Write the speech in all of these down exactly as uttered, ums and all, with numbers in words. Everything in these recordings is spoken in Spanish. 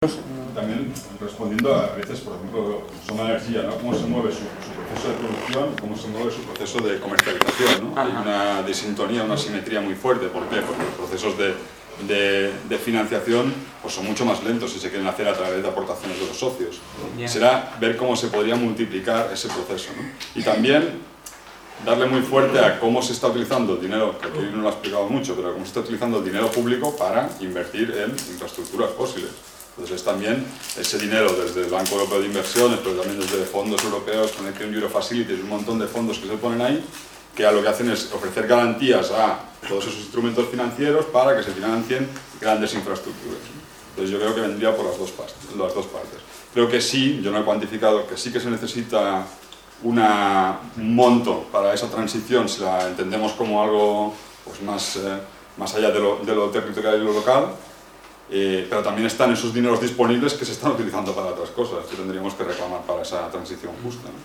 También respondiendo a veces, por ejemplo, Soma Energía, ¿no? Cómo se mueve su, su proceso de producción, cómo se mueve su proceso de comercialización, ¿no? Hay una disintonía, una simetría muy fuerte. ¿Por qué? Porque los procesos de, de, de financiación pues son mucho más lentos si se quieren hacer a través de aportaciones de los socios. Yeah. Será ver cómo se podría multiplicar ese proceso, ¿no? Y también darle muy fuerte a cómo se está utilizando el dinero, que aquí no lo ha explicado mucho, pero cómo se está utilizando el dinero público para invertir en infraestructuras fósiles. Entonces es también ese dinero desde el Banco Europeo de Inversiones, pero también desde fondos europeos, Connecting Europe Facilities, un montón de fondos que se ponen ahí, que a lo que hacen es ofrecer garantías a todos esos instrumentos financieros para que se financien grandes infraestructuras. Entonces yo creo que vendría por las dos partes. Las dos partes. Creo que sí, yo no he cuantificado, que sí que se necesita una, un monto para esa transición, si la entendemos como algo pues, más, eh, más allá de lo, de lo territorial y lo local. Eh, pero también están esos dineros disponibles que se están utilizando para otras cosas que tendríamos que reclamar para esa transición justa, ¿no?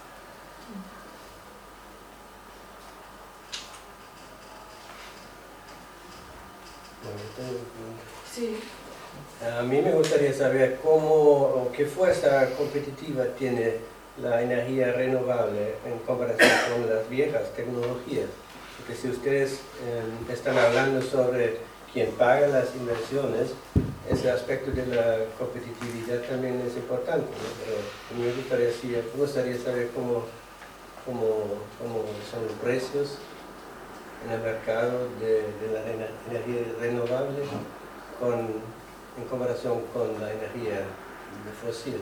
Sí. A mí me gustaría saber cómo o qué fuerza competitiva tiene la energía renovable en comparación con las viejas tecnologías. Porque si ustedes eh, están hablando sobre quien paga las inversiones, ese aspecto de la competitividad también es importante, ¿no? Pero a mí me gustaría, me gustaría saber cómo, cómo, cómo son los precios en el mercado de, de la energía renovable con, en comparación con la energía fósil.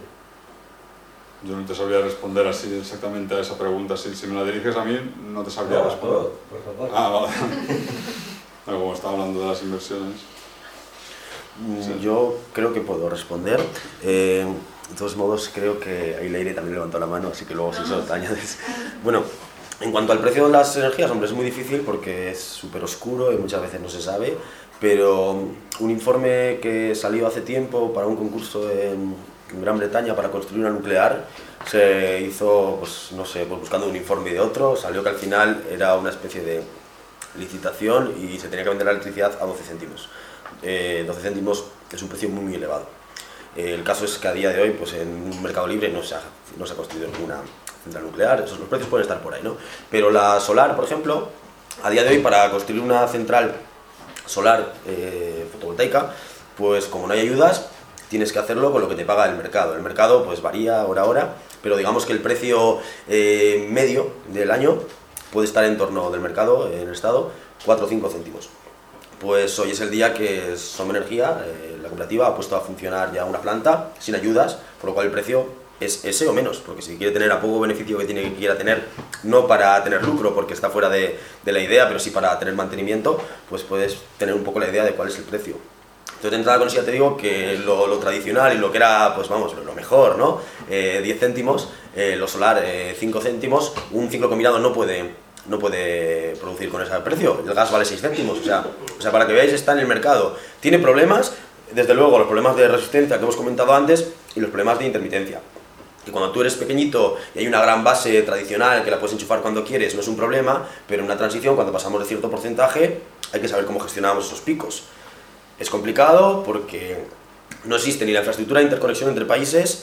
Yo no te sabría responder así exactamente a esa pregunta. Si, si me la diriges a mí, no te sabría no, responder. Por favor. Ah, vale. Bueno, como estaba hablando de las inversiones. Sí. Yo creo que puedo responder. Eh, de todos modos, creo que ahí Leire también levantó la mano, así que luego si eso te añades. Bueno, en cuanto al precio de las energías, hombre, es muy difícil porque es súper oscuro y muchas veces no se sabe, pero un informe que salió hace tiempo para un concurso en, en Gran Bretaña para construir una nuclear, se hizo, pues no sé, pues buscando un informe de otro, salió que al final era una especie de licitación y se tenía que vender la electricidad a doce céntimos. Eh, doce céntimos es un precio muy, muy elevado. Eh, el caso es que a día de hoy, pues en un mercado libre no se ha, no se ha construido ninguna central nuclear, esos los precios pueden estar por ahí, ¿no? Pero la solar, por ejemplo, a día de hoy para construir una central solar eh, fotovoltaica, pues como no hay ayudas, tienes que hacerlo con lo que te paga el mercado. El mercado pues varía hora a hora, pero digamos que el precio eh, medio del año puede estar en torno del mercado, en el estado, cuatro o cinco céntimos. Pues hoy es el día que Soma Energía, eh, la cooperativa, ha puesto a funcionar ya una planta sin ayudas, por lo cual el precio es ese o menos, porque si quiere tener a poco beneficio que tiene que quiera tener, no para tener lucro, porque está fuera de, de la idea, pero sí para tener mantenimiento, pues puedes tener un poco la idea de cuál es el precio. Entonces, de entrada con eso ya te digo que lo, lo tradicional y lo que era, pues vamos, lo mejor, ¿no? Eh, diez céntimos, eh, lo solar eh, cinco céntimos, un ciclo combinado no puede, no puede producir con ese precio, el gas vale seis céntimos, o sea, o sea, para que veáis está en el mercado. Tiene problemas, desde luego los problemas de resistencia que hemos comentado antes y los problemas de intermitencia. Y cuando tú eres pequeñito y hay una gran base tradicional que la puedes enchufar cuando quieres, no es un problema, pero en una transición, cuando pasamos de cierto porcentaje, hay que saber cómo gestionamos esos picos. Es complicado porque no existe ni la infraestructura de interconexión entre países,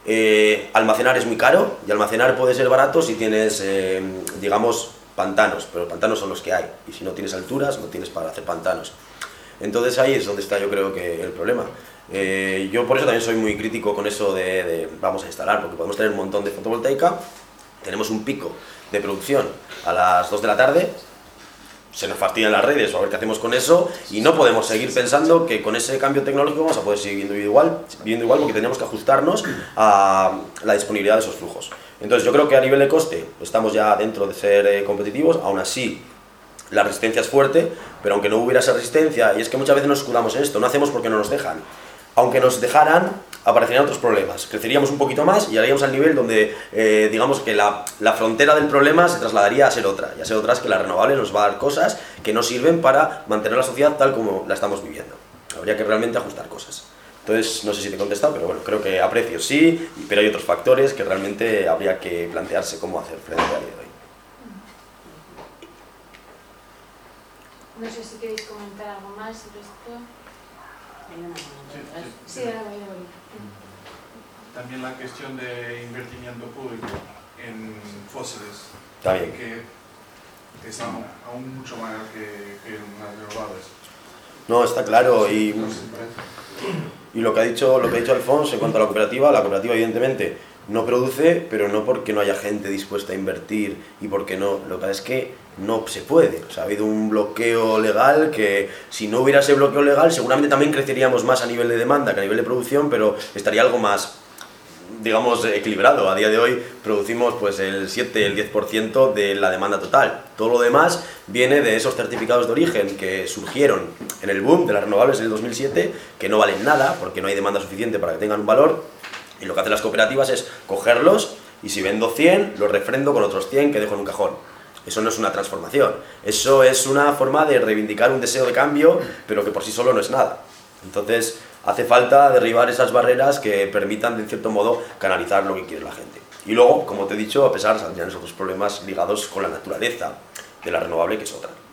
eh, almacenar es muy caro y almacenar puede ser barato si tienes, eh, digamos, pantanos, pero pantanos son los que hay, y si no tienes alturas, no tienes para hacer pantanos. Entonces ahí es donde está yo creo que el problema. Eh, yo por eso también soy muy crítico con eso de, de vamos a instalar, porque podemos tener un montón de fotovoltaica, tenemos un pico de producción a las dos de la tarde, se nos fastidian las redes o a ver qué hacemos con eso y no podemos seguir pensando que con ese cambio tecnológico vamos a poder seguir viviendo igual, viviendo igual porque tenemos que ajustarnos a la disponibilidad de esos flujos. Entonces yo creo que a nivel de coste estamos ya dentro de ser eh, competitivos, aún así la resistencia es fuerte, pero aunque no hubiera esa resistencia, y es que muchas veces nos escudamos en esto, no hacemos porque no nos dejan. Aunque nos dejaran, aparecerían otros problemas. Creceríamos un poquito más y llegaríamos al nivel donde, eh, digamos que la, la frontera del problema se trasladaría a ser otra. Y a ser otra es que la renovable nos va a dar cosas que no sirven para mantener la sociedad tal como la estamos viviendo. Habría que realmente ajustar cosas. Entonces, no sé si te he contestado, pero bueno, creo que a precios sí, pero hay otros factores que realmente habría que plantearse cómo hacer frente a día de hoy. No sé si queréis comentar algo más sobre esto. hay una mano detrás. Sí, ahora voy a ver. También la cuestión de invertimiento público en fósiles, Está bien. que es aún, aún mucho mayor que, que en las renovables. No, está claro. Y, No siempre. y lo que ha dicho lo que ha dicho Alfonso en cuanto a la cooperativa, la cooperativa evidentemente no produce, pero no porque no haya gente dispuesta a invertir y porque no. Lo que pasa es que no se puede. O sea, ha habido un bloqueo legal que, si no hubiera ese bloqueo legal, seguramente también creceríamos más a nivel de demanda que a nivel de producción, pero estaría algo más, digamos, equilibrado. A día de hoy producimos pues el siete, el diez por ciento de la demanda total. Todo lo demás viene de esos certificados de origen que surgieron en el boom de las renovables en el dos mil siete, que no valen nada porque no hay demanda suficiente para que tengan un valor, y lo que hacen las cooperativas es cogerlos y si vendo cien, los refrendo con otros cien que dejo en un cajón. Eso no es una transformación, eso es una forma de reivindicar un deseo de cambio, pero que por sí solo no es nada. Entonces, hace falta derribar esas barreras que permitan, de cierto modo, canalizar lo que quiere la gente. Y luego, como te he dicho, a pesar, saldrían esos otros problemas ligados con la naturaleza de la renovable, que es otra.